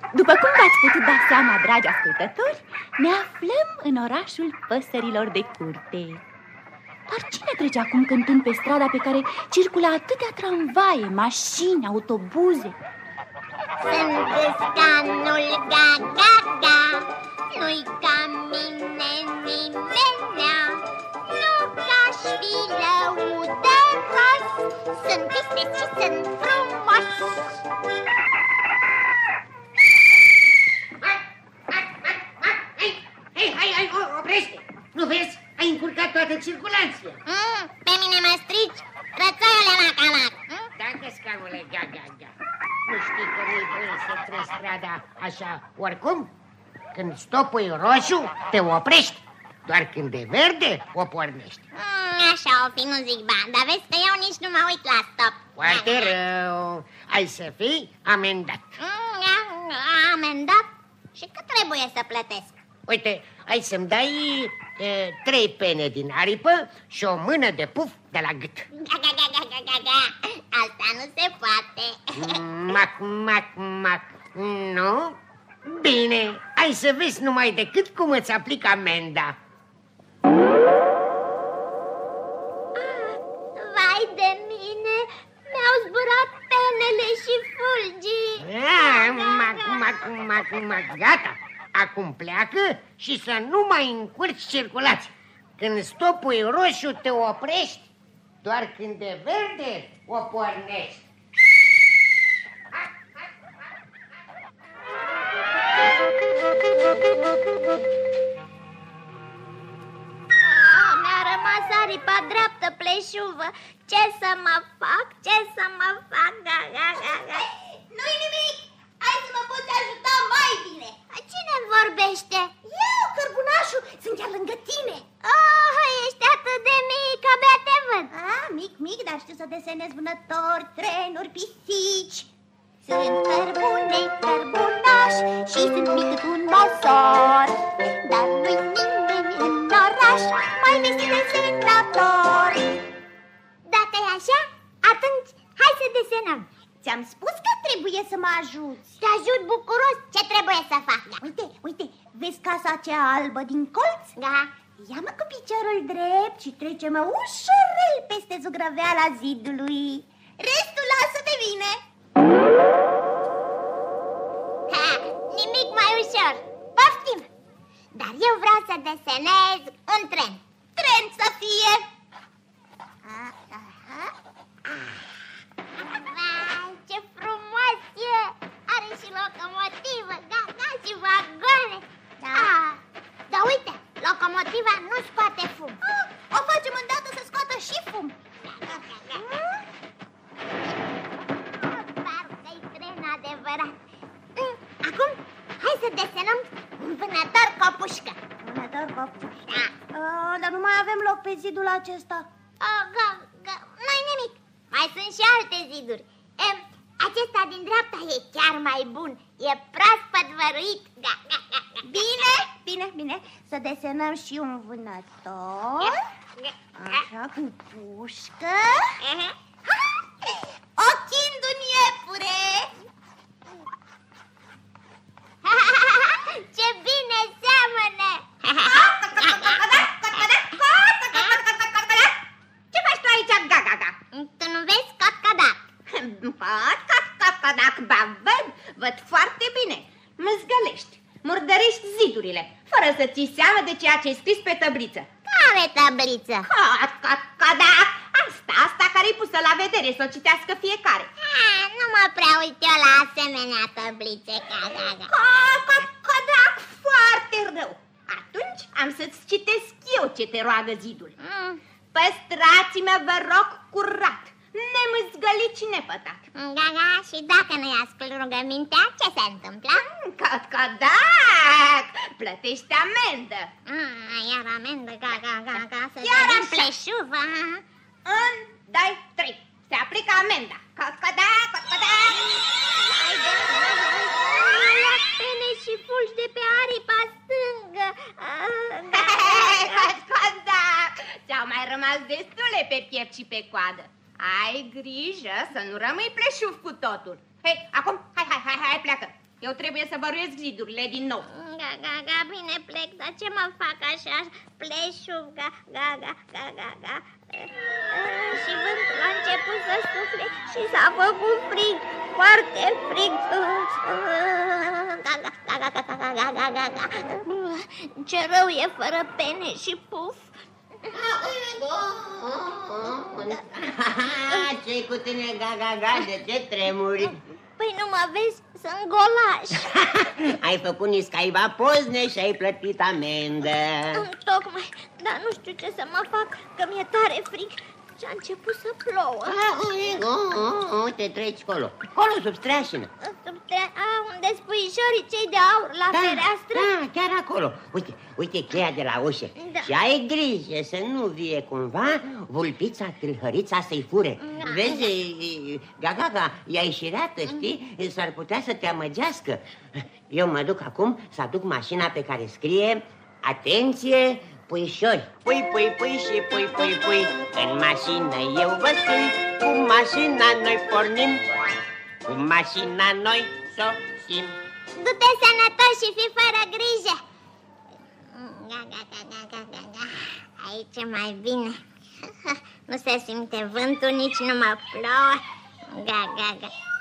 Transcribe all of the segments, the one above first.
După cum v-ați putut da seama, dragi ascultători, ne aflăm în orașul păsărilor de curte. Dar cine trece acum cântând pe strada pe care circulă atâtea tramvaie, mașini, autobuze? Sunt gâscanul ga-ga-ga, nu-i ca mine nimenea. Nu că-aș fi lăudăros, sunt isteț și sunt frumos. Hai, oprește! Nu vezi? Ai încurcat toată circulația. Pe mine mă strici, rățoiule Macabac. Da, găscanule, ga-ga-ga. Nu știi că nu-i voie să treci strada așa oricum? Când stopul e roșu, te oprești. Doar când e verde, o pornești. Așa o fi, nu zic ba, dar vezi că eu nici nu mă uit la stop. Foarte rău. Ai să fii amendat. Amendat? Și cât trebuie să plătesc? Uite, ai să-mi dai 3 pene din aripă și o mână de puf de la gât. Asta nu se poate. Mac. Nu? Bine, ai să vezi numai decât cum îți aplic amenda. Vai de mine, mi-au zburat penele și fulgii. Mac, gata. Acum pleacă și să nu mai încurci circulația. Când stopul e roșu, te oprești. Doar când e verde, o pornești. Mi-a rămas aripa dreaptă pleșuvă. Ce să mă fac? Nu-i nimic. Hai să mă poți ajuta mai bine. Cine vorbește? Eu, cărbunașul, sunt chiar lângă tine. Ești atât de mic, abia te văd. Mic, dar știu să desenez vânători, trenuri, pisici. Sunt cărbune, cărbunaș și sunt mic cât un măsor. Dar nu-i nimeni în oraș mai mic desenator. Dacă e așa, atunci hai să desenăm. Ți-am spus că trebuie să mă ajuți. Te ajut bucuros. Ce trebuie să fac? Uite, vezi casa aceea albă din colț? Da. Ia-mă cu piciorul drept și trece-mă ușurel peste zugrăveala zidului. Restul lasă de mine. Nimic mai ușor. Poftim. Dar eu vreau să desenez un tren. Tren să fie. Vai, ce frumos e! Are și locomotivă, gata, și vagoane. Dar uite, locomotiva nu scoate fum. O facem îndată să scoată și fum. Parcă-i tren adevărat. Acum, hai să desenăm un vânător cu o pușcă. Vânător cu o pușcă? Dar nu mai avem loc pe zidul acesta. Nu-i nimic. Mai sunt și alte ziduri. Acesta din dreapta e chiar mai bun. E proaspăt văruit. Bine. Să desenăm și un vânător. Așa, cu pușcă. Ochind un iepure. Ce bine seamănă. Ce faci tu aici, gaga? Tu nu vezi cot-codac? Cot-codac, ba văd foarte bine. Mâzgălești, murdărești zidurile, fără să ții seama de ceea ce ai scris pe tabliță. Care tabliță? Cot-codac, asta care-i pusă la vedere, să o citească fiecare. Nu mă prea uit eu la asemenea tablițe, gaga. Cot-codac, foarte rău. Atunci am să-ți citesc eu ce te roagă zidul. Păstrați-mă, vă rog, curat, nemâzgălit și nepătat. Gaga, și dacă nu-i ascult rugămintea, ce se întâmplă? Cot-codac, plătești amendă. Iar amendă, gaga, să Chiar vedem așa. pleșuva. 1, 2, 3, se aplică amenda. Cot-codac. Pene și fulgi de pe aripa stângă. Cot-codac, ți-au mai rămas destule pe piept și pe coadă. Ai grijă să nu rămâi pleșuf cu totul. Hei, acum, hai, pleacă. Eu trebuie să băruiesc zidurile din nou. Ga, bine plec, dar ce mă fac așa? Pleșuv, ga. Și vântul a început să sufle și s-a făcut frig, foarte frig. Ga. Ce rău e fără pene și puf. Ce-i cu tine, ga, de ce tremuri? Păi nu mă vezi? Sunt golaș. Ai făcut niscaiva pozne și ai plătit amendă. Tocmai, dar nu știu ce să mă fac, că mi-e tare frig și a început să plouă. Uite, treci colo, sub streașină. Unde puișorii cei de aur la fereastră? Da, chiar acolo. Uite cheia de la ușă. Da. Și ai grijă să nu vie cumva vulpița tâlhărița să-i fure. Da. Vezi, Gaga, ea e șireată, știi? S-ar putea să te amăgească. Eu mă duc acum să aduc mașina pe care scrie: atenție, puișori. Pui și pui. În mașină eu vă sui. Cu mașina noi pornim. Cu mașina noi sosim. Du-te sănătos și fii fără grijă. Ga. Aici e mai bine. Nu se simte vântul, nici nu mă plouă. Ga.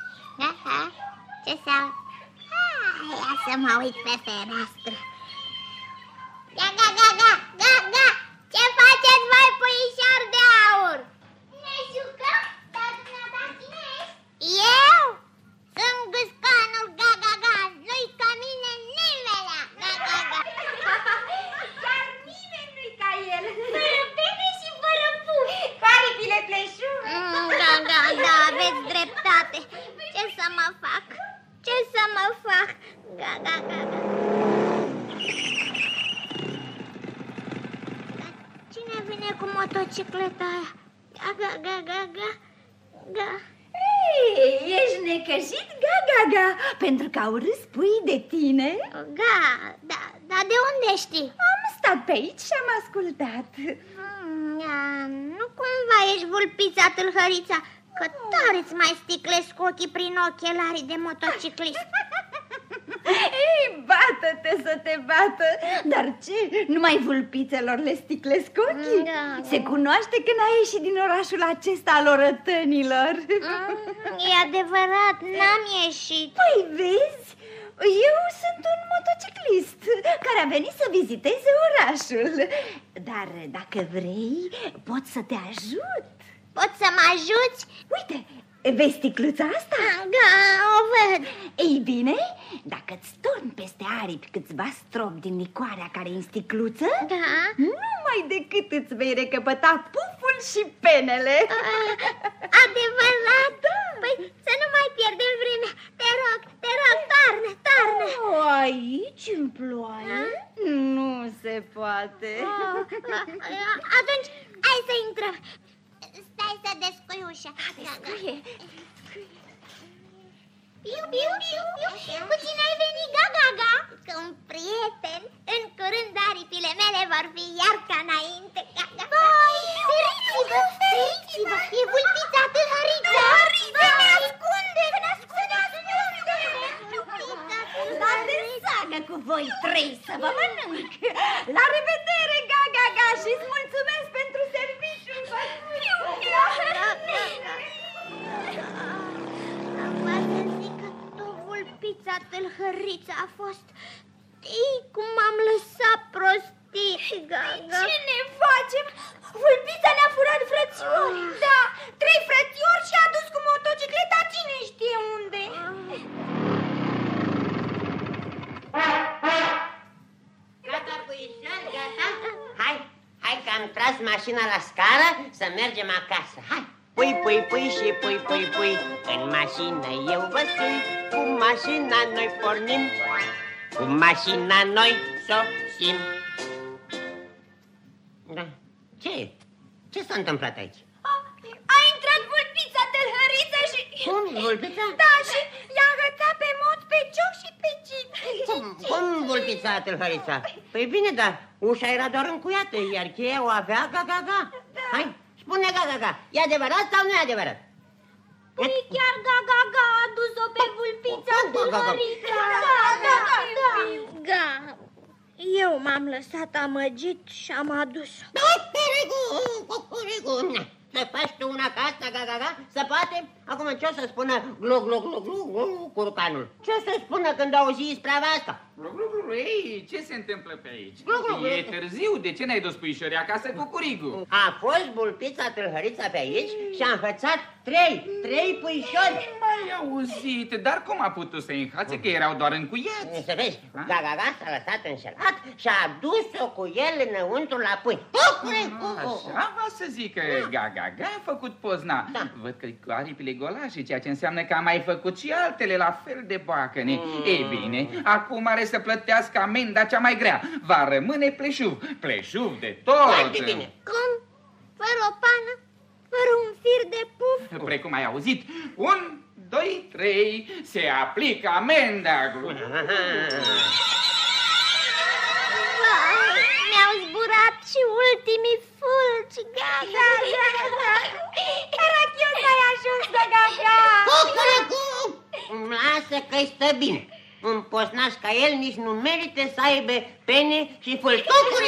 Ce se aude? Ia să mă uit pe fereastră. Ga. Ce faceți voi, puișori de aur? Ne jucăm, dar dumneata cine ești? Eu? Sunt gâscanul Ga. Nu-i ca mine nimelea. Ga. Chiar nimeni nu-i ca el. Fără pene și fără puf. Aripile pleșuve. Da, aveți dreptate. Ce să mă fac? Ga. Cine vine cu motocicleta aia? Ga. Ei, ești necăjit, Ga, pentru că au râs puii de tine? Dar de unde știi? Am stat pe aici și am ascultat. Nu cumva ești vulpița tâlhărița, că tare îți mai sticlesc ochii prin ochelarii de motociclist. Ei, bată-te să te bată. Dar ce? Numai vulpițelor le sticlesc ochii? Da. Se cunoaște că n-ai ieșit din orașul acesta al orătănilor. E adevărat, n-am ieșit. Păi vezi, eu sunt un motociclist care a venit să viziteze orașul. Dar dacă vrei, pot să te ajut. Poți să mă ajuți? Uite, vezi sticluța asta? O văd. Ei bine, dacă îți torni peste aripi câțiva stropi din licoarea care e în sticluță, numai decât îți vei recăpăta puful și penele. Adevărat? Păi să nu mai pierdem vremea. Te rog, toarnă. Aici în ploaie? Nu se poate. Atunci, hai să intrăm. Stai să descui ușa. Descuie. Cu cine ai venit, Ga? Cu un prieten. În curând aripile mele vor fi iar ca înainte. Vai, feriți-vă, e vulpița tâlhărița. Ne ascunde. Dar sagă cu voi trei să vă mănânc. La revedere, Ga, și îți mulțumesc pentru serviciul făcut. Vulpița tâlhărița a fost. Ei, cum m-am lăsat prostit, Ga. Ce ne facem? Vulpița ne-a furat frățiori. Da, 3 frățiori și a dus cu motocicleta cine știe unde. Gata, puișori, gata? Hai că am tras mașina la scară să mergem acasă. Hai! Pui și pui. În mașină eu vă sui. Cu mașina noi pornim. Cu mașina noi sosim. Da. Ce s-a întâmplat aici? A intrat vulpița tâlhăriță și... Cum, vulpița? Da, și i-a agățat pe mod pe cioc și pe cid. Cum vulpița tâlhărița? Păi bine, dar ușa era doar încuiată, iar cheia o avea Ga. Hai, spune Ga, e adevărat sau nu e adevărat? Păi chiar Ga a dus-o pe vulpița Da. Eu m-am lăsat amăgit și am adus-o. Să faci tu una ca asta, ga, se poate? Acum ce o să spună glu, curcanul? Ce o să spună când auzi isprava asta? Ei, ce se întâmplă pe aici? E târziu, de ce n-ai dus puișorii acasă cu curigul? A fost Vulpița Tâlhărița pe aici și a înhățat trei puișori. Mai auzit, dar cum a putut să-i înhațe, că erau doar încuiați? Să vezi, Gagaga s-a lăsat înșelat și a dus-o cu el înăuntru la pui. Așa va să zică Gagaga a făcut pozna. Văd că cu aripile golașe, ceea ce înseamnă că a mai făcut și altele la fel de boacăne. Ei bine, acum are să plătească amenda cea mai grea. Va rămâne pleșuv de tot. Foarte bine. Cum? Fără o pană? Fără un fir de puf? Precum ai auzit, 1, 2, 3, se aplică amenda. Mi-au zburat și ultimii fulgi. Gaga. Era chiar că ai ajuns, Gaga. Lasă că-i stă bine. Un posnaș ca el nici nu merită să aibă pene și fâlci.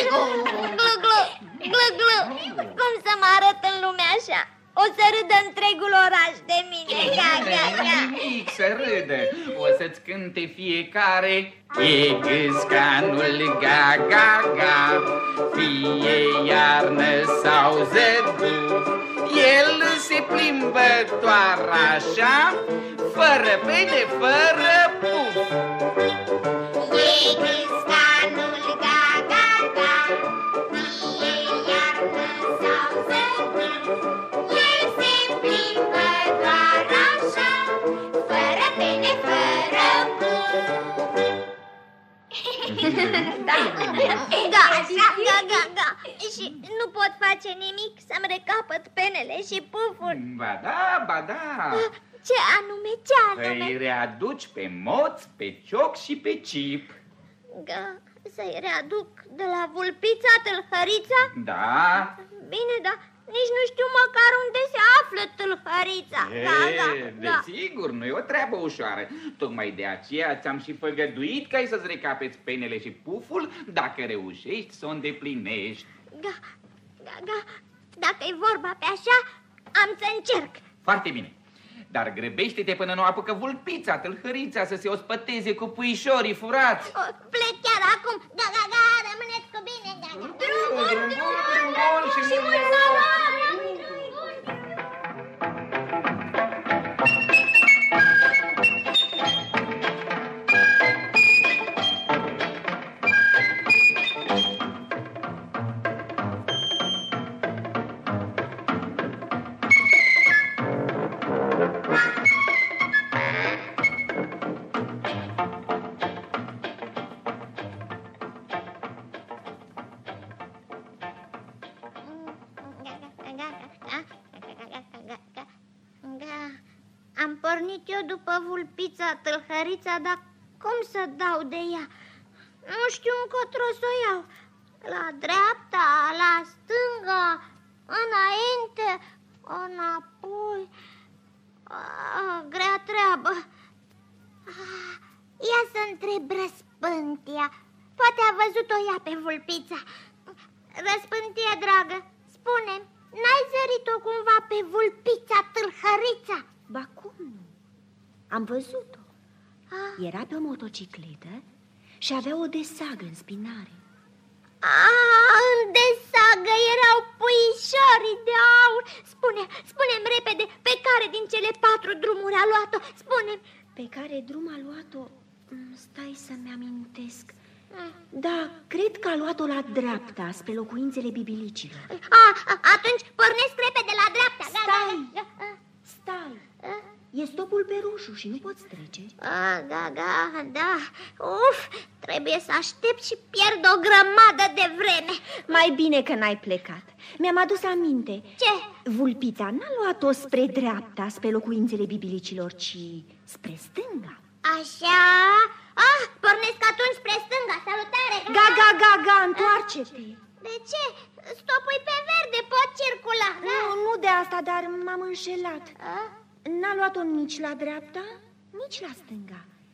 Glu. Cum să mă arăt în lumea așa? O să râdă întregul oraș de mine. Gaga. Nimic să râdă. O să-ți cânte fiecare e gâscanul Gagaga, fie iarnă sau zăduf. El se plimbă doar așa, fără pene, fără puf. E gâscanul Gagaga, fie iarnă sau zăduf. El se plimbă doar așa, fără pene, fără puf. Da. Și nu pot face nimic să-mi recapăt penele și puful. Ba da. Ce anume? Îi readuci pe moț, pe cioc și pe cip. Să-i readuc de la Vulpița Tâlhărița? Da. Bine, dar nici nu știu măcar unde se află Tâlhărița. Desigur, nu e o treabă ușoară. Tocmai de aceea ți-am și făgăduit că ai să-ți recapeți penele și puful dacă reușești să o îndeplinești. Dacă-i vorba pe așa, am să încerc. Foarte bine. Dar grăbește-te până nu apucă Vulpița Tâlhărița să se ospăteze cu puișorii furați. Plec chiar acum. Rămâneți cu bine. Drum bun și mult noroc. Am pornit eu după Vulpița Tâlhărița, dar cum să dau de ea? Nu știu încotro să o iau. La dreapta, la stânga, înainte, înapoi. Grea treabă. Ia să întreb Răspântia. Poate a văzut-o ea pe Vulpița. Răspântie, dragă, spune-mi, n-ai zărit-o cumva pe Vulpița Tâlhărița? Ba cum nu? Am văzut-o. Era pe o motocicletă și avea o desagă în spinare. În desagă erau puișorii de aur. Spune-mi repede, pe care din cele 4 drumuri a luat-o? Spune-mi. Pe care drum a luat-o? Stai să-mi amintesc. Da, cred că a luat-o la dreapta, spre locuințele bibilicilor. Atunci pornesc repede la dreapta. Stai. E stopul pe roșu și nu poți trece. Da. Trebuie să aștept și pierd o grămadă de vreme. Mai bine că n-ai plecat. Mi-am adus aminte. Ce? Vulpița n-a luat-o spre dreapta, spre locuințele bibilicilor, ci spre stânga. Așa? Pornesc atunci spre stânga. Salutare! Ga, întoarce-te. De ce? Stopul pe verde, pot circula. Nu de asta, dar m-am înșelat. N-a luat-o nici la dreapta, nici la stânga,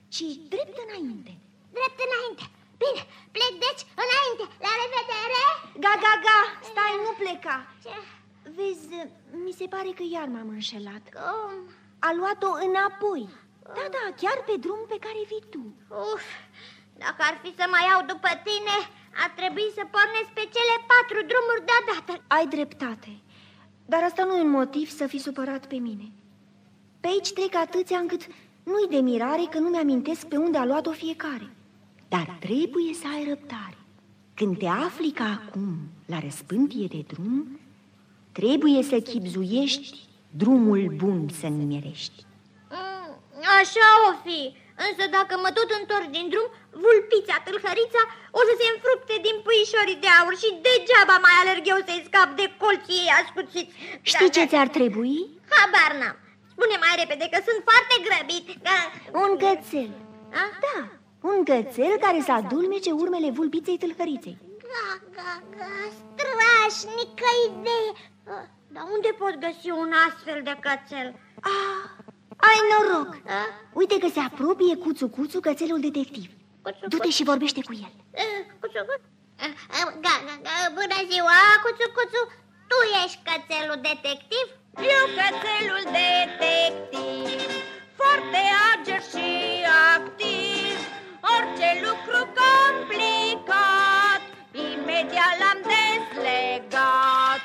ci drept înainte. Drept înainte. Bine, plec deci înainte. La revedere! Ga, stai, nu pleca. Ce? Vezi, mi se pare că iar m-am înșelat. Cum? A luat-o înapoi. Da, chiar pe drum pe care vii tu. Uf, dacă ar fi să mă iau după tine, ar trebui să pornesc pe cele 4 drumuri deodată. Ai dreptate, dar asta nu e un motiv să fii supărat pe mine. Pe aici trec atâția încât nu-i de mirare că nu mi-amintesc pe unde a luat-o fiecare. Dar trebuie să ai răbdare. Când te afli ca acum la răspântie de drum, trebuie să chibzuiești drumul bun să nimerești. Așa o fi, însă dacă mă tot întorc din drum, vulpița, tâlhărița, o să se înfrupte din puișorii de aur și degeaba mai alerg eu să-i scap de colții ei ascuțiți. Știi ce ți-ar trebui? Habar n-am. Spune mai repede că sunt foarte grăbit. Un cățel. Da, un cățel care să adulmece urmele vulpiței tâlhăriței. Strașnică idee. Dar unde pot găsi un astfel de cățel? Ai noroc! Uite că se apropie Cuțu, cățelul detectiv. Du-te și vorbește cu el. Bună ziua, Cuțu. Tu ești cățelul detectiv? Eu cățelul detectiv, foarte ager și activ. Orice lucru complicat, imediat l-am deslegat.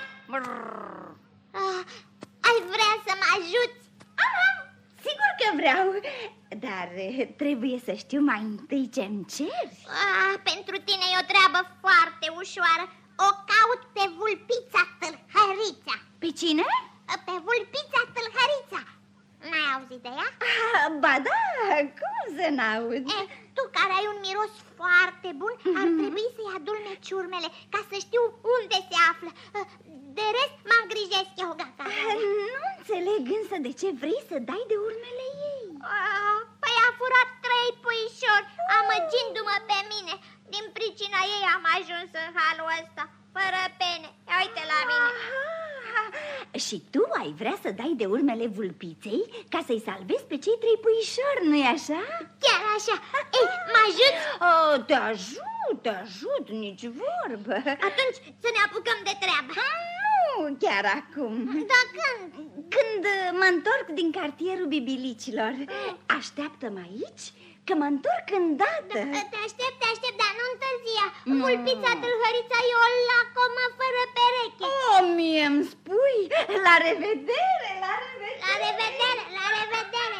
Ai vrea să mă ajuți? Sigur că vreau, dar trebuie să știu mai întâi ce-mi ceri. Pentru tine e o treabă foarte ușoară. O caut pe vulpița tâlhărița. Pe cine? Pe vulpița tâlhărița. N-ai auzit de ea? Ba da, cum să n-aud? Tu care ai un miros foarte bun, ar trebui să-i adulmeci urmele ca să știu unde se află. De rest mă îngrijesc eu, gata. Nu înțeleg însă de ce vrei să dai de urmele ei. Păi a furat 3 puișori, amăgindu-mă pe mine. Din pricina ei am ajuns în halul ăsta, fără pene. Ia uite la mine. Și tu ai vrea să dai de urmele vulpiței ca să-i salvezi pe cei 3 puișori, nu-i așa? Chiar așa. Ei, mă ajuți? Te ajut, nici vorbă. Atunci să ne apucăm de treabă. Nu chiar acum. Dar când? Când mă întorc din cartierul Bibilicilor. Așteaptă-mă aici, că mă întorc îndată. Te aștept, dar nu întârzia. Vulpița tâlhărița e o lacomă fără pereche. Mie-mi spui? La revedere, la revedere. La revedere, la revedere.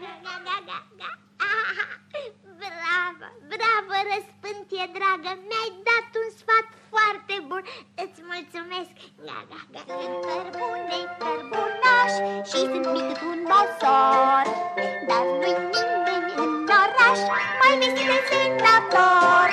Bravo, răspântie dragă. Mi-ai dat un sfat foarte bun. Îți mulțumesc. Sunt cărbune, cărbunaș și sunt mic cât un mosor. Dar nu-i nimeni în oraș mai vestit de senator.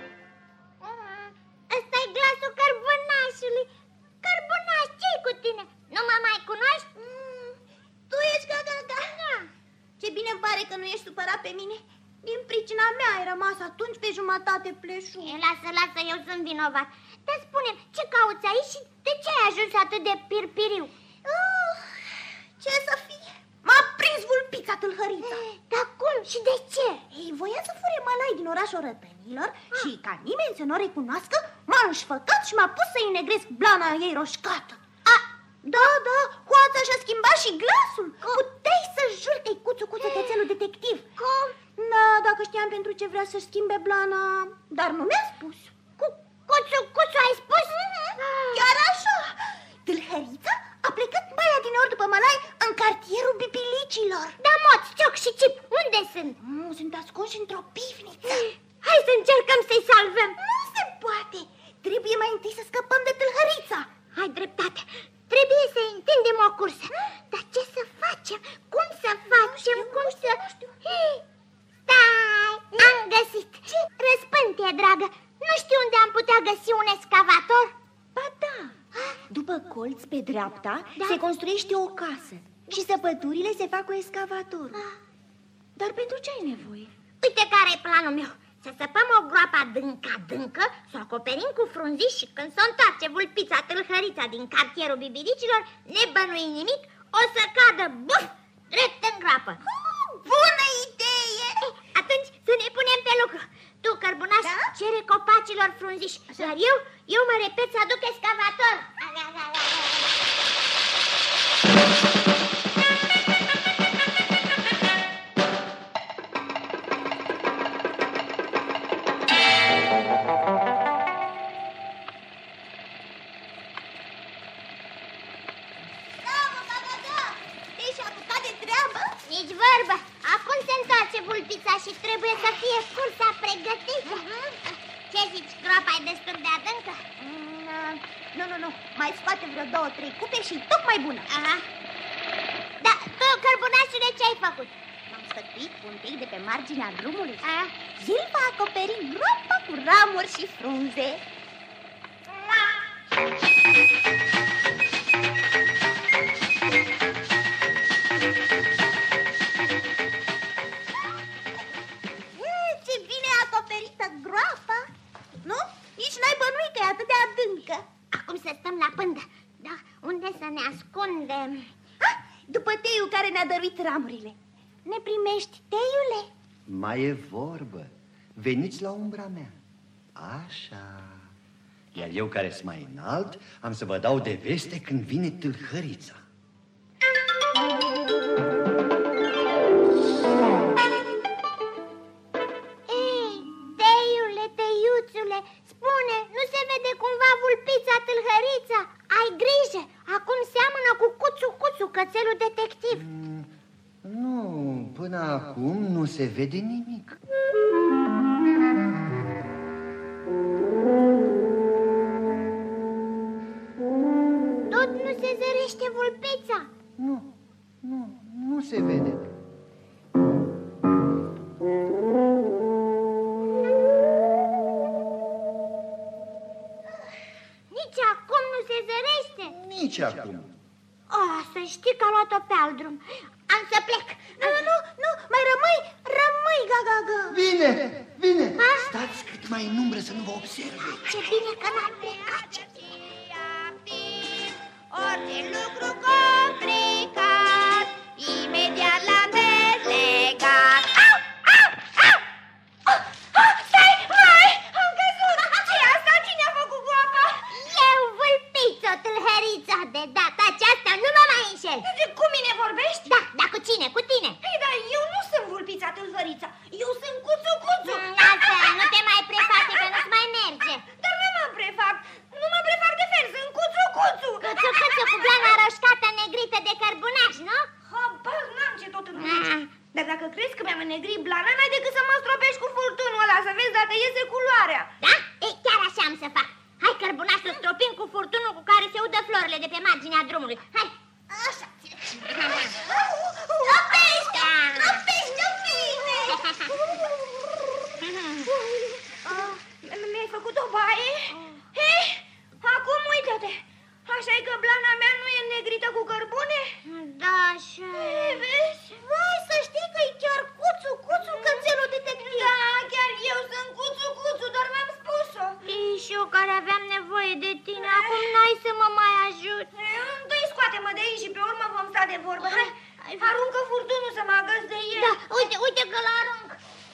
Ăsta-i glasul cărbunașului. Cărbunaș, ce-i cu tine? Nu mă mai cunoști? Tu ești Ga. Ce bine pare că nu ești supărat pe mine. Din pricina mea ai rămas atunci pe jumătate pleșug. Lasă, eu sunt vinovat. Dar spune-mi, ce cauți aici și de ce ai ajuns atât de pirpiriu? Ce să fie? M-a prins vulpița tâlhărița. Dar cum și de ce? Ei, voia să fure mălai din orașul rătănilor și ca nimeni să nu o recunoască, m-a înșfăcat și m-a pus să-i negresc blana ei roșcată. Da, hoața și-a schimbat și glasul. Puteai să juri că-i Cuțu, cățelul detectiv. Cum? Da, dacă știam pentru ce vrea să schimbe blana, dar nu mi-a spus. Cuțu, ai spus? Chiar așa. Tâlhărița a plecat baia din ori după mălai în cartierul Bibilicilor. Da, moț, cioc și cip, unde sunt? Sunt ascunși într-o pivniță. Hai să încercăm să-i salvăm. Nu se poate. Trebuie mai întâi să scăpăm de tâlhărița. Ai dreptate. Trebuie să întindem o cursă. Dar ce să facem? Cum să facem? Nu știu. Stai, am găsit. Ce? Răspântie, dragă. Nu știu unde am putea găsi un excavator. Ba da. După colț, pe dreapta, se construiește o casă și săpăturile se fac cu excavatorul. Dar pentru ce ai nevoie? Uite care e planul meu. Să săpăm o groapă adâncă, să o acoperim cu frunziși și când s-o întoarce vulpița tâlhărița din cartierul Bibilicilor, nebănuind nimic, o să cadă, buf, drept în groapă. Bună idee! Atunci cum zici. Iar eu mă repet să aduc excavator. Nici vorbă. Acum se întoarce vulpița și trebuie să fie cursa pregătită. Ce zici, groapa e destul de adâncă? Nu, mai scoate vreo 2-3 cupe și tocmai bună. Aha. Da, tu, cărbunașule, ce ai făcut? M-am stătuit un pic de pe marginea drumului. El va acoperi groapa cu ramuri și frunze. Ce bine acoperită groapa! Nu? Nici n-ai bănuit că e atât de adâncă. Acum să stăm la pândă. Da, unde să ne ascundem? După teiul care ne-a dăruit ramurile. Ne primești, teiule? Mai e vorbă. Veniți la umbra mea. Așa. Iar eu, care sunt mai înalt, am să vă dau de veste când vine tâlhărița. Ei, teiule, teiuțule, spune, nu se vede cumva vulpița tâlhărița? Ai grijă, acum seamănă cu Cuțu, cățelul detectiv. Nu, până acum nu se vede nimic. Tot nu se zărește vulpița. Nu se vede. Nici acum nu se zărește. Nici acum. Să știi că a luat-o pe alt drum. Am să plec. Nu, mai rămâi, Gaga. Bine. Stați cât mai în umbră să nu vă observe. Ce bine că n-am plecat. Orice lucru complicat, imediat l-am dezlegat. Stai, vai, am căzut. Ce-i asta? Cine a făcut groapa? Eu, vulpiță, tâlhărița, de data aceasta nu mă mai înșel. Cu mine vorbești? Da, cu cine? Cu tine? Ei, dar eu nu sunt vulpița tâlhărița, eu sunt Cuțu. Lasă, nu te mai preface că nu-ți mai merge. Dar nu mă prefac de fel, sunt Cuțu. Cuțu, cu blana roșcată negrită de cărbunaș, nu? Habar n-am ce tot îmi Dar dacă crezi că mi-am înnegrit blana, n-ai decât să mă stropești cu furtunul ăla, să vezi dacă iese culoarea. Da? Ei, chiar așa am să fac. Hai, cărbunaș, să stropim cu furtunul cu care se udă florile de pe marginea drumului. Hai! Așa. Mi-ai făcut o baie? Hei, acum uite-te. Așa-i că blana mea nu e negrită cu cărbune? Da, așa e. Vezi? Vai, să știi că e chiar Cuțu, cățelul detectiv. Da, chiar eu sunt Cuțu, doar mi-am spus-o. Și eu care aveam nevoie de tine, acum n-ai să mă mai ajut. Întâi scoate-mă de aici și pe urmă vom sta de vorbă. Hai, aruncă furtunul să mă agăs de el. Da, uite că l-arunc.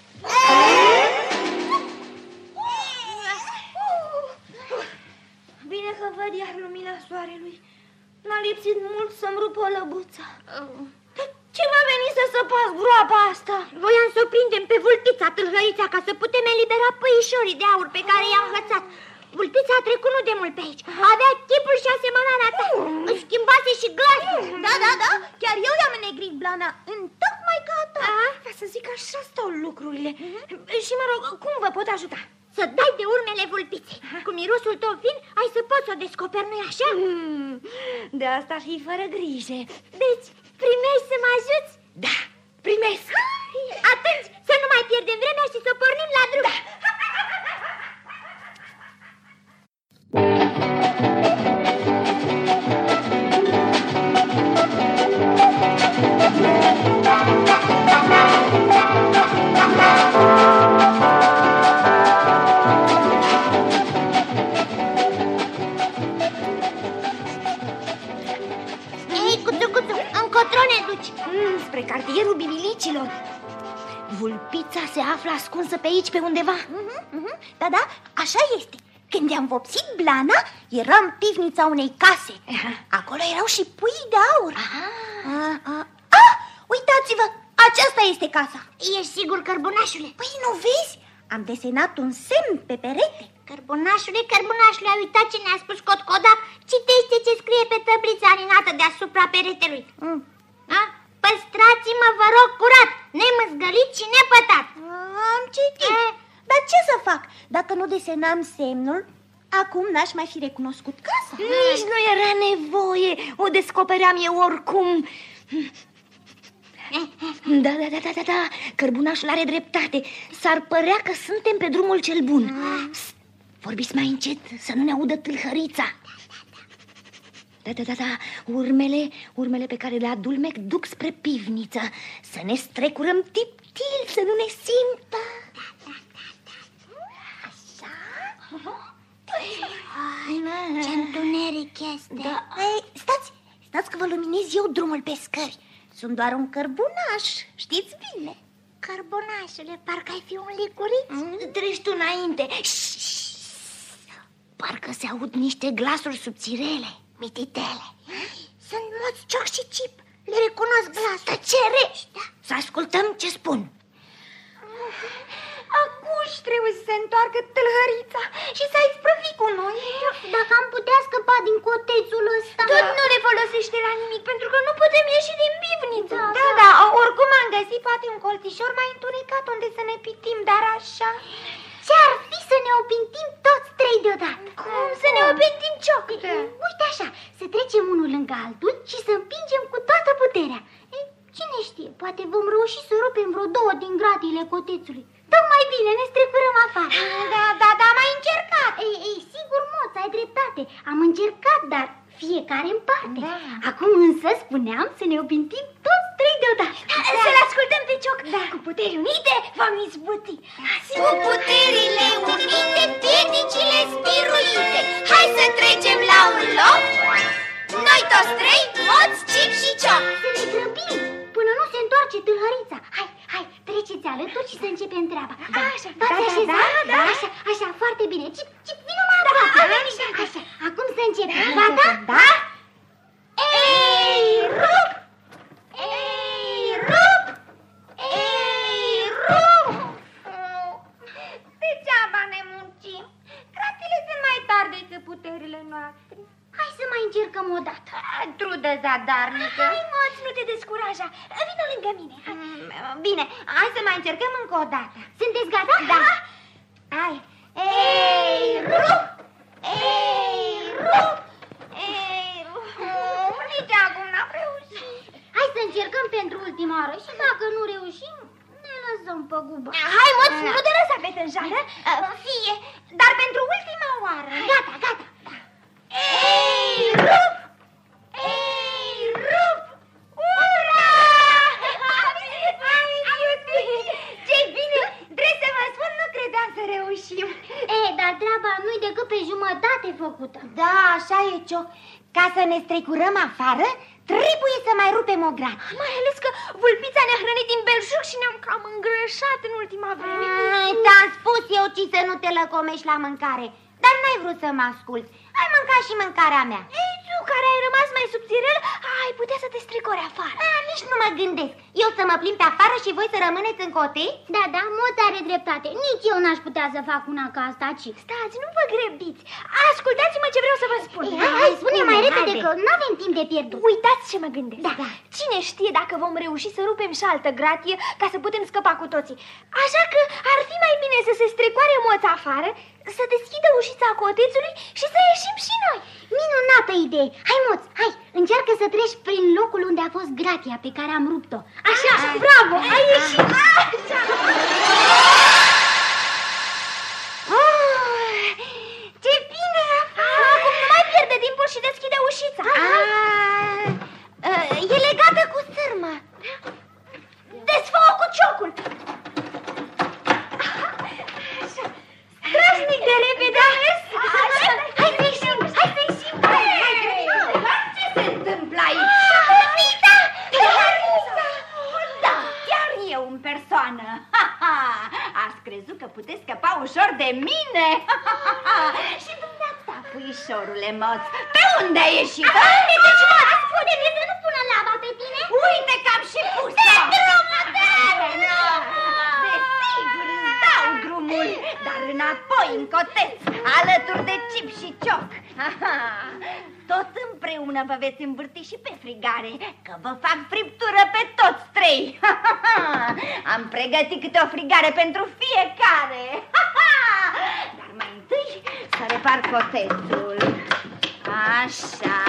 Bine că văd iar lumina soarelui. M-a lipsit mult să-mi rup o lăbuță. Ce m-a venit să săpați groapa asta? Voiam să o prindem pe vulpița tâlhărița ca să putem elibera păișorii de aur pe care i-am hățat. Vulpița a trecut nu de mult pe aici. Avea chipul și asemănarea ta. Își schimbase și glasul. Da, chiar eu i-am înnegrit blana întocmai ca a ta. Ca să zic, așa stau lucrurile. Și mă rog, cum vă pot ajuta? Să dai de urmele vulpiței. Cu mirosul tău fin, ai să poți să o descoperi, nu-i așa? De asta fi fără grijă. Deci, primești să mă ajuți? Da, primesc. Atunci, să nu mai pierdem vremea și să pornim la drum. Încotro ne duci? Spre cartierul Bililicilor. Vulpița se află ascunsă pe aici, pe undeva. Da, așa este. Când i-am vopsit blana, era în pivnița unei case. Acolo erau și pui de aur. Uitați-vă, aceasta este casa. Ești sigur, cărbunașule? Păi nu vezi? Am desenat un semn pe perete. Cărbunașule, ai uitat ce ne-a spus Cotcodac? Citește ce scrie pe tablița aninată deasupra peretelui. Păstrați-mă, vă rog, curat, nemâzgălit și nepătat. Am citit. Dar ce să fac? Dacă nu desenam semnul, acum n-aș mai fi recunoscut casa. Nici nu era nevoie, o descopeream eu oricum. Da, cărbunașul are dreptate. S-ar părea că suntem pe drumul cel bun. Vorbiți mai încet, să nu ne audă tâlhărița. Da, urmele pe care le adulmec duc spre pivniță. Să ne strecurăm tiptil, să nu ne simtă. Ce întuneric este. Stați că vă luminez eu drumul pe scări. Sunt doar un cărbunaș, știți bine. Cărbunașule, parcă ai fi un licuriț. Treci tu înainte. Parcă se aud niște glasuri subțirele, mititele. Sunt Moț, Cioc și Cip. Le recunosc glasul. Tăcere! Să ascultăm ce spun. Acuși trebuie să se întoarcă tâlhărița și să isprăvi cu noi. Dacă am putea scăpa din cotețul ăsta. Tot nu ne folosește la nimic, pentru că nu putem ieși din pivniță. Da, oricum am găsit poate un colțișor mai întunecat unde să ne pitim, dar așa... Ce-ar fi să ne opintim toți trei deodată? Cum să ne opintim, Cioc? Uite așa, să trecem unul lângă altul și să împingem cu toată puterea. Cine știe, poate vom reuși să rupem vreo două din gratiile cotețului. Tocmai bine, ne strecurăm afară. Da, am mai încercat. Sigur, Moț, ai dreptate. Am încercat, dar fiecare în parte. Acum însă spuneam să ne opintim toți trei deodată. Să-l ascultăm pe Cioc. Cu puteri unite vom izbuti. Cu puterile unite, piedicile spiruite. Hai să trecem la un loc. Noi toți trei, Moț, Cip și Cioc. Să ne grăbim până nu se întoarce tâlhărița. Hai, treceți alături și să începem treaba. Așa, așa, foarte bine. Cip, vină mai aproape. Așa, acum să începem. Gata? Da? Ei, rup! Ei, rup! Ei, rup! Degeaba ne muncim. Gratile sunt mai tari decât puterile noastre. Hai să mai încercăm o dată. Trudă zadarnică. Hai, Moț, nu te descuraja. Vino lângă mine. Bine, hai să mai încercăm încă o dată. Sunteți gata? Da. Hai. Ei, rup! Ei, rup! Ei, rup! Nici acum n-am reușit. Hai să încercăm pentru ultima oară și dacă nu reușim, ne lăsăm pe gubă. Hai, Moț, nu te lăsa pe tânjară. Fie, dar pentru ultima oară. Gata. Ei, rup! Ei, rup! Ura! Ce bine! Trebuie să vă spun, nu credeam să reușim. Dar treaba nu-i decât pe jumătate făcută. Da, așa e, Cioc. Ca să ne strecurăm afară, trebuie să mai rupem o grată. Mai ales că vulpița ne-a hrănit din belșug și ne-am cam îngrășat în ultima vreme. Ți-am spus eu ci să nu te lăcomești la mâncare, dar n-ai vrut să mă asculți. Ai mâncat și mâncarea mea. Ei, tu care ai rămas mai subțirel, ai putea să te stricori afară. Nici nu mă gândesc. Eu să mă plimb pe afară și voi să rămâneți în cotei? Da, Moț are dreptate. Nici eu n-aș putea să fac una ca asta, Cip. Stați, nu vă grăbiți. Ascultați-mă ce vreau să vă spun. Hai, spune mai repede că nu avem timp de pierdut. Uitați ce mă gândesc. Da. Cine știe dacă vom reuși să rupem și altă gratie ca să putem scăpa cu toții. Așa că ar fi mai bine să se strecoare Moț afară, să deschidă ușița cotețului și să ieșim și noi. Minunată idee! Hai, Moț, hai, încearcă să treci prin locul unde a fost gratia pe care am rupt-o. Așa, bravo, ai ieșit! Ce bine! Acum nu mai pierde timpul și deschide ușița. E legată cu sârmă. Desfă-o cu ciocul. Strășnic de repede a mers. Hai să ieșim. Ce se întâmplă aici? Vulpița! Da, chiar eu în persoană. Ați crezut că puteți scăpa ușor de mine? Și dumneata, puișorule Moț, pe unde ai ieșit? Deci, spune-mi să nu pună laba pe tine. Uite că am și pus-o! Desigur, îți dau drumul, dar înapoi în coteț, alături de Cip și Cioc. Tot împreună vă veți învârti și pe frigare, că vă fac friptură pe toți trei. Am pregătit câte o frigare pentru fiecare. Dar mai întâi să repar cotețul. Așa.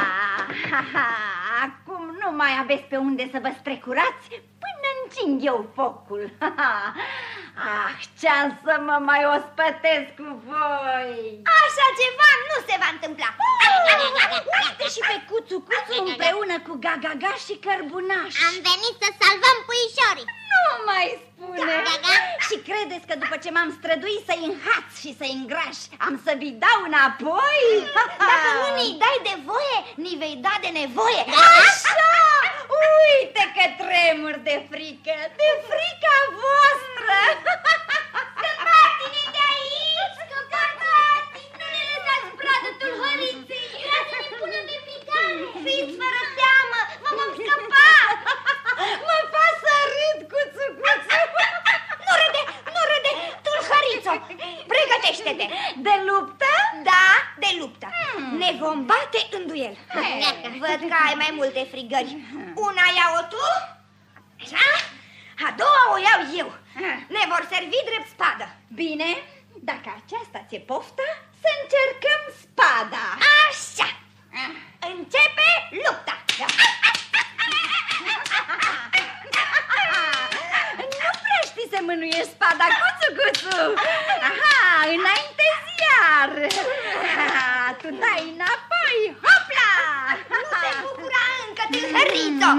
Acum nu mai aveți pe unde să vă strecurați până încing eu focul. Ah, ce-am să mă mai ospătesc cu voi. Așa ceva nu se va întâmpla. Uite și pe Cuțu împreună cu Gagaga și Cărbunaș. Am venit să salvăm puișorii. Nu mai spune. Și credeți că după ce m-am străduit să-i înhaț și să-i îngraș, am să vi dau înapoi? Dacă nu ni-i dai de voie, ni vei da de nevoie. Așa! Uite că tremur de frică, de frica voastră! Scăpați-ne de aici! Scăpați! Nu ne lăsați pradă tulhăriței! Să ne punem de frigare! Fiți fără teamă! Vă vom scăpa! Mă fac să râd, Cuțu! Nu râde! Tulhărițo! Pregătește-te! De luptă? Da, de luptă. Ne vom bate în duel. Văd că ai mai multe frigări. Una iau-o tu, așa? A doua o iau eu. Ne vor servi drept spadă. Bine, dacă aceasta ți-e pofta, să încercăm spada. Așa. Începe lupta. Nu prea știi să mânuiești spada, Cuțu! Aha, înainte ziar! Tu dai înapoi, hopla! Nu te bucura încă, tâlhărițo!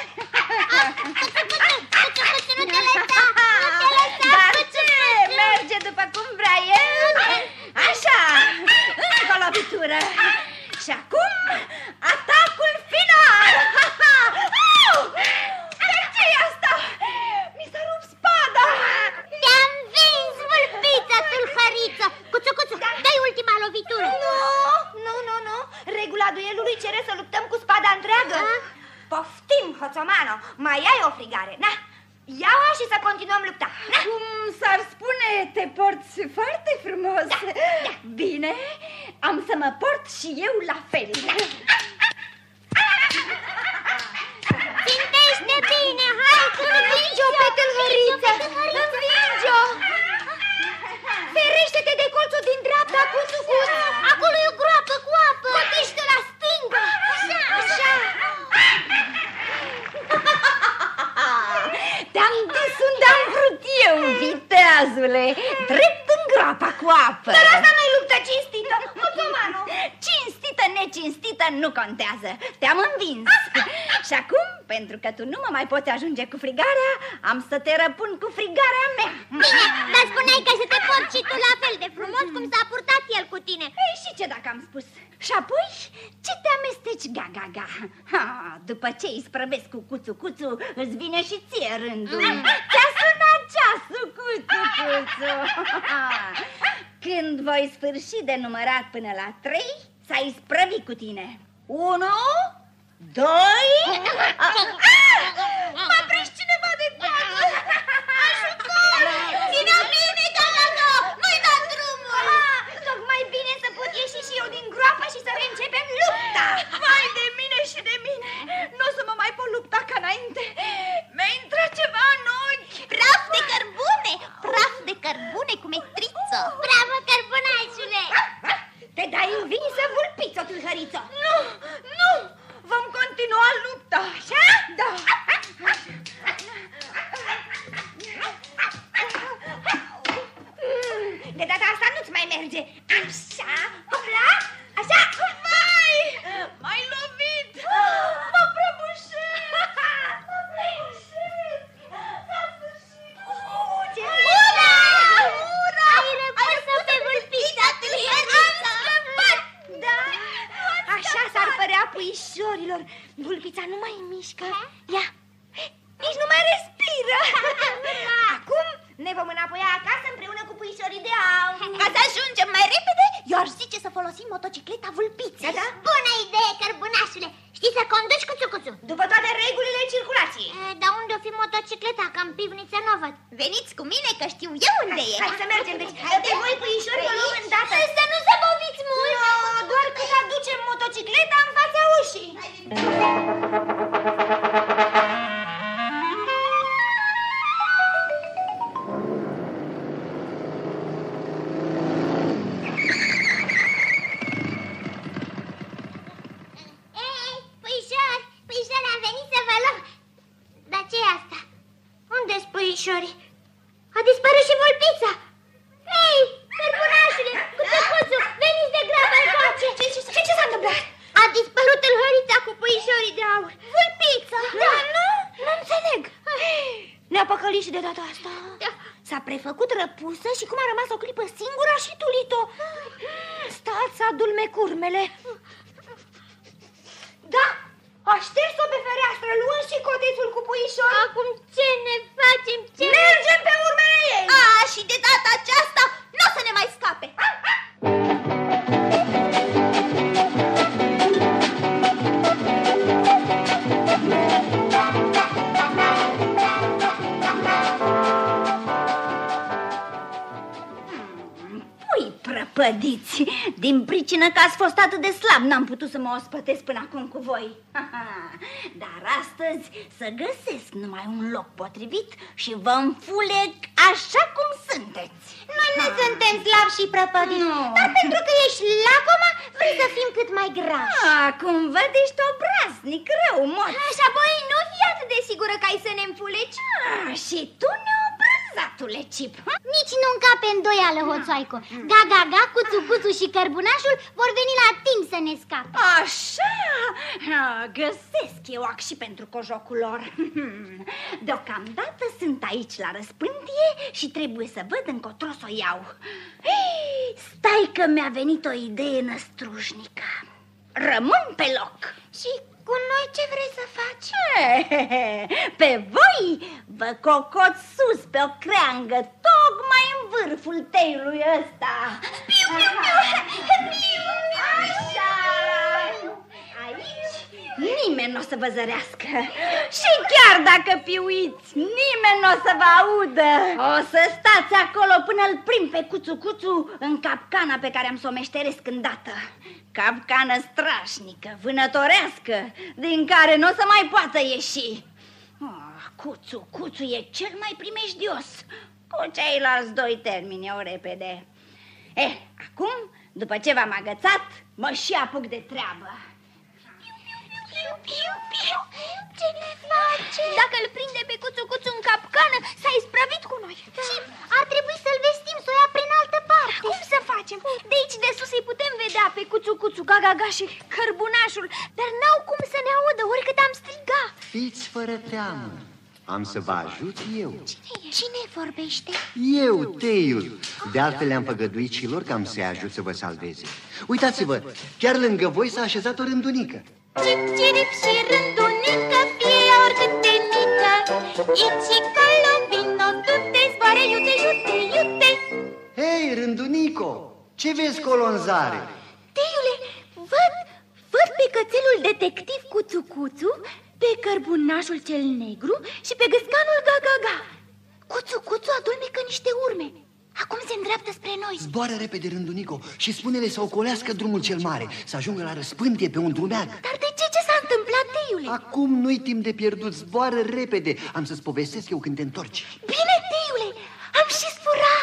Nu te lăsa! Dar ce? Merge după cum vrea el? Așa, încă o lovitură. Și acum, atacul final! Dar ce-i asta? Mi s-a rupt spada! Te-am vins, vâlpiță, tâlhăriță! Cuțu, dai ultima lovitură! Nu! Regula duelului cere să luptăm cu spada întreagă. Poftim, Hoțomano, mai ai o frigare, na? Ia-o și să continuăm lupta. Cum s-ar spune, te porți foarte frumos. Bine, am să mă port și eu la fel. Țintește bine, hai, învinge-o pe tâlhăriță! Învinge-o! Ferește-te de colțul din dreapta, Cuțu! Acolo e o groapă cu apă! Cotește la stângă! Așa! Te-am dus unde am vrut eu, viteazule, drept în groapa cu apă. Dar asta nu-i luptă cinstită, Hoțomano! Cinstită, necinstită, nu contează. Te-am învins. Și acum, pentru că tu nu mă mai poți ajunge cu frigarea, am să te răpun cu frigarea mea. Bine, dar spuneai că să te poți și tu la fel de frumos cum s-a purtat el cu tine. Ei, și ce dacă am spus? Și apoi, ce te amesteci, Gagaga? După ce îi sprăvesc cu Cuțu, îți vine și ție rândul. Ți-a sunat ceasul, Cuțu. Când voi sfârși de numărat până la 3, s-a isprăvit cu tine. 1, 2... M-a prins cineva de coadă! Ajutor! Ține-o bine, Gagaga! Nu-i da drumul! Tocmai bine să pot ieși și eu din groapă și să reîncepem lupta! Vai de mine și de mine! Nu o să mă mai pot lupta ca înainte! Mi-a intrat ceva în ochi! Praf de cărbune! Praf de cărbune cu mestriță! Bravo, cărbunașule! Te dai învinsă, vulpiță, tâlhăriță! Nu! Vom continua lupta! Așa? Da! De data asta nu-ți mai merge! Așa! Hopla! Așa! Vai! M-ai lovit! Mă prăbușesc! Ura! Ura! Ai răpus-o pe vulpița, tâlhăriță! Da? Așa s-ar părea puișorilor. Vulpița nu mai mișcă. Ia! Nici nu mai respiră. Acum ne vom înapoi motocicleta Vulpiței. Da? Bună idee, cărbunașule! Știi să conduci, Cuțu-Cuțu? După toate regulile circulației. Dar unde o fi motocicleta? Că în pivniță nu o văd. Veniți cu mine că știu eu unde e. Hai să mergem, deci pe voi puișori o luăm îndată. Să nu se boviți mult! No, doar când aducem motocicleta în fața ușii. Puișori, am venit să vă luăm. Dar ce e asta? Unde-s puișorii? A dispărut și Vulpița. Hei, cărbunașule, Cuțu-Cuțu, veniți de grabă încoace. Ce s-a întâmplat? A dispărut tâlhărița cu puișorii de aur. Vulpița! Da, nu înțeleg. Ne-a păcălit și de data asta. S-a prefăcut răpusă și cum a rămas o clipă singură a și tulit-o. Stați să adulme curmele. Da, a șters-o pe fereastră, luând și cotețul cu puișori. Acum ce ne facem? Mergem pe urmele ei. Și de data aceasta nu o să ne mai scape. Prăpădiți, din pricină că ați fost atât de slab, n-am putut să mă ospătesc până acum cu voi. Dar astăzi să găsesc numai un loc potrivit și vă înfuleg așa cum sunteți. Noi nu suntem slabi și prăpădiți, dar pentru că ești lacomă, vrei să fim cât mai grași. Cum văd, ești obraznic, rău, moț. Și apoi nu fi atât de sigură că ai să ne înfulegi. Și tu neobrazatule Cip. Nici nu încape îndoială, hoțoaico. Ga-ga-ga, Cuțu-Cuțu și cărbunașul vor veni la timp să ne scape. Așa, găsesc eu ac și pentru cojocul lor. Deocamdată sunt aici la răspântie și trebuie să văd încotro să o iau. Stai că mi-a venit o idee năstrușnică. Rămân pe loc. Și cu noi ce vrei să faci? Pe voi vă cocot sus pe o creangă, tocmai în vârful teiului ăsta. Piu, piu, piu, piu. Așa. Aici nimeni nu o să vă zărească. Și chiar dacă piuiți, nimeni nu o să vă audă. O să stați acolo până îl prind pe Cuțu-Cuțu în capcana pe care am să o meșteresc îndată. Capcană strașnică, vânătorească, din care nu o să mai poată ieși. Cuțu-Cuțu e cel mai primejdios. Cu ceilalți doi termini eu repede. Acum, după ce v-am agățat, mă și apuc de treabă. Ce ne face? Dacă îl prinde pe Cuțu-Cuțu în capcană, s-a isprăvit cu noi. Și ar trebui să-l vestim, să o ia prin altă parte. Cum să facem? De aici de sus îi putem vedea pe Cuțu-Cuțu, Ga-ga-ga și cărbunașul, dar n-au cum să ne audă oricât am strigat. Fiți fără teamă. Am să vă ajut eu. Cine vorbește? Eu, teiul. De altfel le-am făgăduit și lor că am să-i ajut să vă salveze. Uitați-vă, chiar lângă voi s-a așezat o rândunică. Cip-cirip și rândunică, fie oricât de mică, Icica lovino, du-te, zboare, iute, iute, iute. Hei, rândunico, ce vezi colo în zare? Teiule, văd pe cățelul detectiv Cuțu-Cuțu, pe cărbunașul cel negru și pe gâscanul Ga-ga-ga. Cuțu-Cuțu adulmecă niște urme. Acum se îndreaptă spre noi. Zboară repede, rândunico, și spune-le să ocolească drumul cel mare, să ajungă la răspântie pe un drumeag. Dar de ce? Ce s-a întâmplat, teiule? Acum nu-i timp de pierdut, zboară repede. Am să-ți povestesc eu când te întorci. Bine, teiule, am și sfura.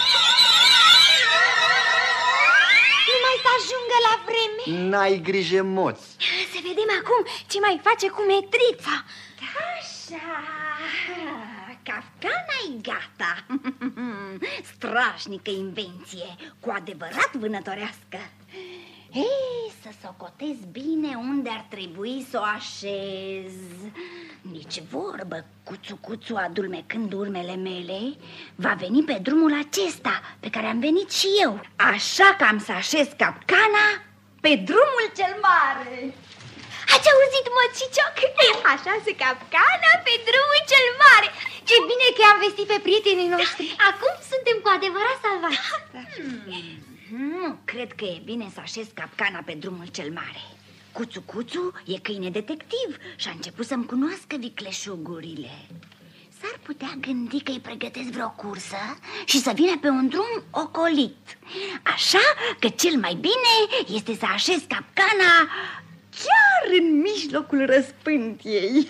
Numai să ajungă la vreme. N-ai grijă, moț. Să vedem acum ce mai face cu metrița. Așa, capcana-i gata. Strașnică invenție, cu adevărat vânătorească. Să socotez bine unde ar trebui să o așez. Nici vorbă, Cuțu-Cuțu adulmecând urmele mele va veni pe drumul acesta pe care am venit și eu. Așa că am să așez capcana pe drumul cel mare. Ați auzit, mățicioc? Așa se capcana pe drumul cel mare. Ce bine că am vestit pe prietenii noștri. Acum suntem cu adevărat salvați. Nu, cred că e bine să așez capcana pe drumul cel mare. Cuțu e câine detectiv și a început să-mi cunoască vicleșugurile. S-ar putea gândi că îi pregătesc vreo cursă și să vină pe un drum ocolit. Așa că cel mai bine este să așez capcana chiar în mijlocul răspântiei.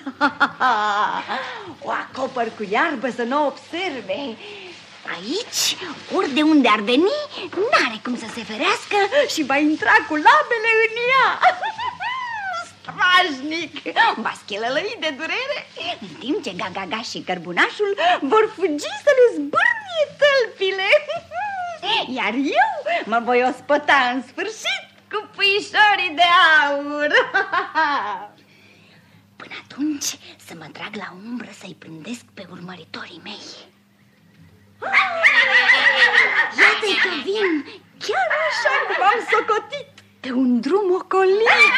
O acopăr cu iarbă să nu observe. Aici, ori de unde ar veni, n-are cum să se ferească și va intra cu labele în ea. Strașnic! Va schelălăi de durere, în timp ce Gaga și Cărbunașul vor fugi să le zbârnie tălpile. Iar eu mă voi ospăta în sfârșit cu puișorii de aur. Până atunci să mă trag la umbră să-i prindesc pe urmăritorii mei. Iată-i că vin, chiar așa cum am socotit, pe un drum ocolit.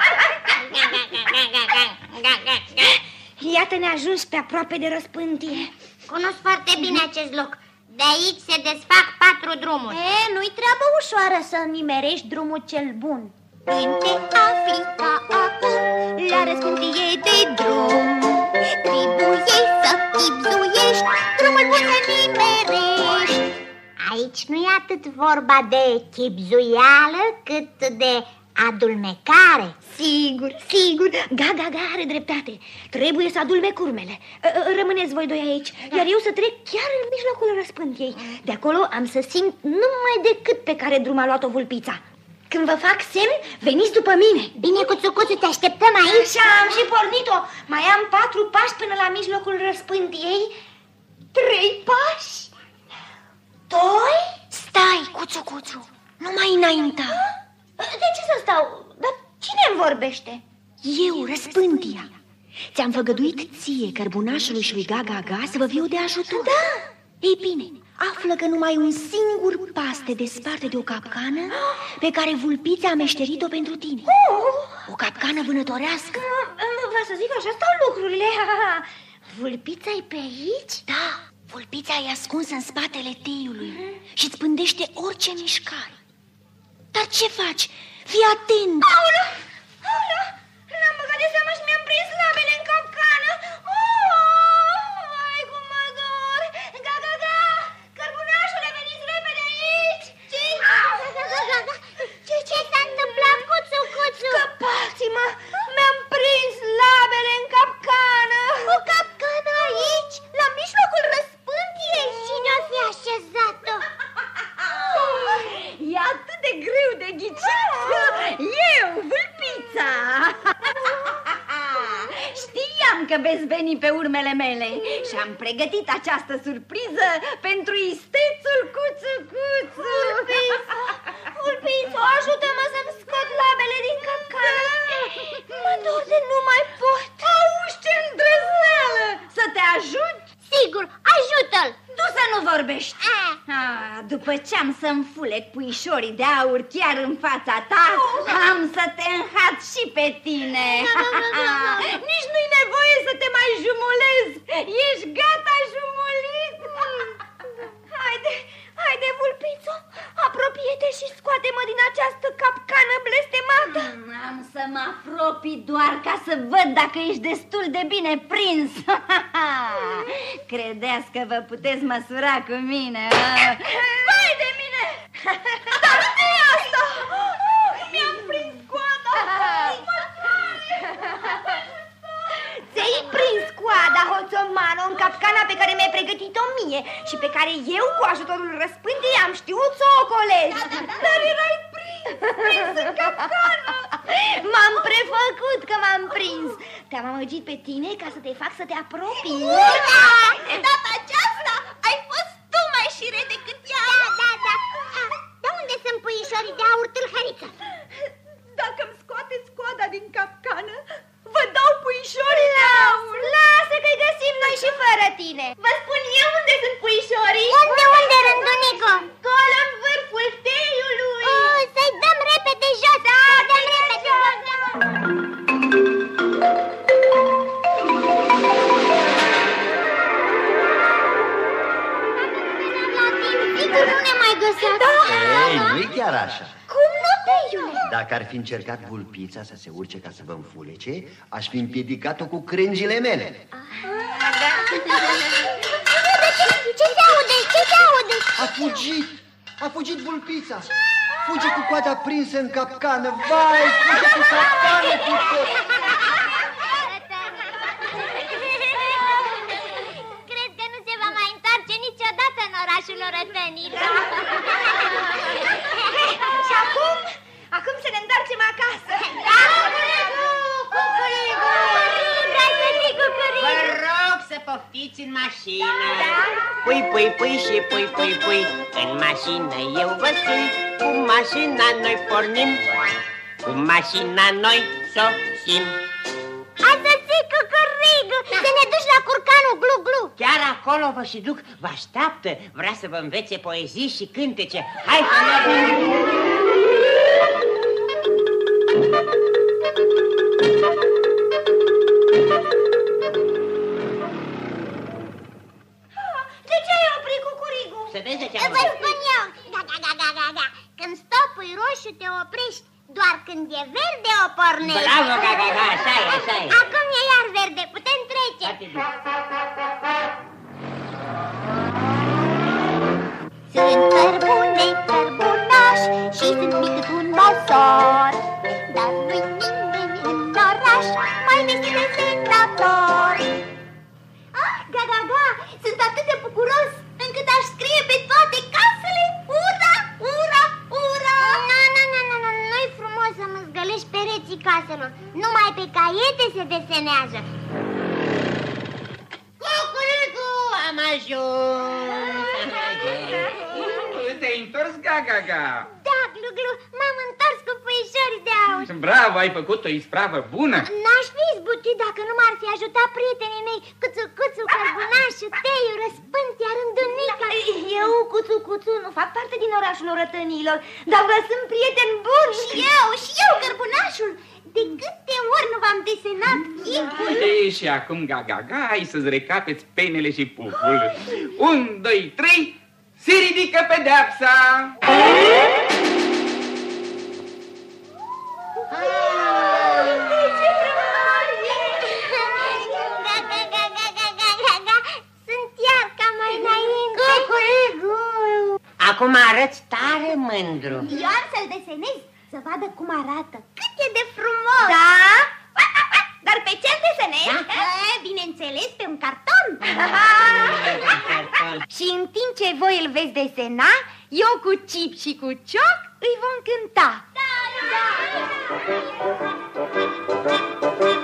Iată-ne ajuns pe aproape de răspântie. Cunosc foarte bine acest loc. De aici se desfac 4 drumuri. Nu-i treabă ușoară să nimerești drumul cel bun. Când te afli ca acum la răspântie de drum, trebuie să chibzuiești drumul bun să nimerești. Aici nu e atât vorba de chibzuială cât de adulmecare. Sigur, Gaga are dreptate. Trebuie să adulmec urmele. Rămâneți voi doi aici, iar eu să trec chiar în mijlocul răspântiei. De acolo am să simt numai decât pe care drum a luat-o vulpița. Când vă fac semn, veniți după mine. Bine, Cuțu, te așteptăm aici. Așa am și pornit-o. Mai am 4 pași până la mijlocul răspântiei. 3 pași. 2. Stai, Cuțu, nu mai înainta. De ce să stau? Dar cine îmi vorbește? Eu, răspântia. Ți-am făgăduit ție, Cărbunașului și lui Gaga să vă fiu de ajutor. Da. Ei bine, află că numai un singur pas te desparte de o capcană pe care vulpița a meșterit-o pentru tine. O capcană vânătorească. Vă să zic, așa stau lucrurile. Vulpița-i pe aici? Da, vulpița e ascunsă în spatele teiului și îți pândește orice mișcare. Dar ce faci? Fii atent! Aoleu! N-am băgat de seamă și mi-am prins labele în capcană. Vai, cum mă dor! Gaga! Cărbunașule, veniți repede aici! Ce s-a întâmplat, Cuțu? Scăpați-mă! Mi-am prins labele în capcană! O capcană aici, la mijlocul răspântiei. Cine o fi așezat-o? E atât de greu de ghicit. Eu, vulpița. Știam că veți veni pe urmele mele și am pregătit această surpriză pentru istețul Cuțu. Vulpițo, ajută-mă să-mi scot labele din capcană. Mă dor de nu mai pot. Auzi, ce îndrăzneală! Să te ajut? Sigur, ajută-l. Tu să nu vorbești. După ce am să-mi fulec puișorii de aur chiar în fața ta, am să te înhat și pe tine. Nici nu-i nevoie să te mai jumulezi. Ești gata jumulit. Haide, vulpițo, apropie-te și scoate-mă din această capcană blestemată. Am să mă apropii doar ca să văd dacă ești destul de bine prins. Credeți că vă puteți măsura cu mine? Vai de mine! Dar știi asta! Mi-am prins coada! Ți-ai prins coada, hoțomano, în capcana pe care mi-ai pregătit-o mie și pe care eu, cu ajutorul răspântii, am știut să o ocolesc. Dar erai prins în capcană! M-am prefăcut că m-am prins. Te-am amăgit pe tine ca să te fac să te apropii. De data aceasta ai fost tu mai șire decât ea. Da. De unde sunt puișorii de aur, tâlhăriță? Dacă-mi scoateți coada din capcană, vă dau puișorii de aur. Lasă că-i găsim noi și fără tine. Vă spun eu unde sunt puișorii. Unde, Rândunico? Acolo, în vârful teiului. Să-i dăm repede jos. Să-i dăm repede jos. Sigur nu ne mai lăsat. Ei, nu-i chiar așa. Cum nu, teiule? Dacă ar fi încercat vulpița să se urce ca să vă înfulece, aș fi împiedicat-o cu crengile mele. Ce te aude? Ce te aude? A fugit vulpița. Fuge cu coada prinsă în capcană. Vai, fuge cu capcană cu tot. Cred că nu se va mai întoarce niciodată în orașul orătănilor. Și acum să ne întoarcem acasă. Da, Cucurigu! Vă rog să poftiți în mașină. Pui și pui. În mașină eu vă sunt. Cu mașina noi pornim. Cu mașina noi sosim. A sosit Cucurigu! Să ne duci la curcanul Glu-Glu. Chiar acolo vă și duc. Vă așteaptă. Vrea să vă învețe poezii și cântece. Hai! De ce ai oprit, Cucurigu? Să vezi de ce Vă spun eu. Da. Când stopul e roșu te oprești. Doar când e verde o pornești. Bravo, așa e. Acum e iar verde, putem trece. Sunt cărbune, cărbunaș și sunt mic cât un nosor. Dar nu-i nimeni în oraș mai vestit de senator. Ga, sunt atât de bucuros încât aș scrie pe toate casele ura. Nu-i frumos să măzgălești pereții caselor. Numai pe caiete se desenează. Cucurigu, am ajuns. Te-ai întors, Ga-Ga-Ga? Da, Glu-Glu, m-am întors cu puișori de aur. Bravo, ai făcut o ispravă bună. N-aș fi izbutit dacă nu m-ar fi ajutat prietenii mei, Cuțu, Cărbunașul, Teiu, Răspânt, iar Îndunica. Eu, Cuțu, nu fac parte din orașul orătănilor, dar vă sunt prieten bun. Și eu, Cărbunașul. De câte ori nu v-am desenat chipul? Ei, și acum, Ga-Ga-Ga, ai să-ți recapeți penele și puful. 1, 2, 3... Se ridică pedeapsa! Sunt iar ca mai înainte. Acum arăți tare mândru. Eu am să-l desenez, să vadă cum arată. Cât e de frumos! Da? Dar pe ce-l desenezi? Bineînțeles, pe un carton. Și în timp ce voi îl veți desena, eu cu Cip și cu Cioc îi vom cânta. Da.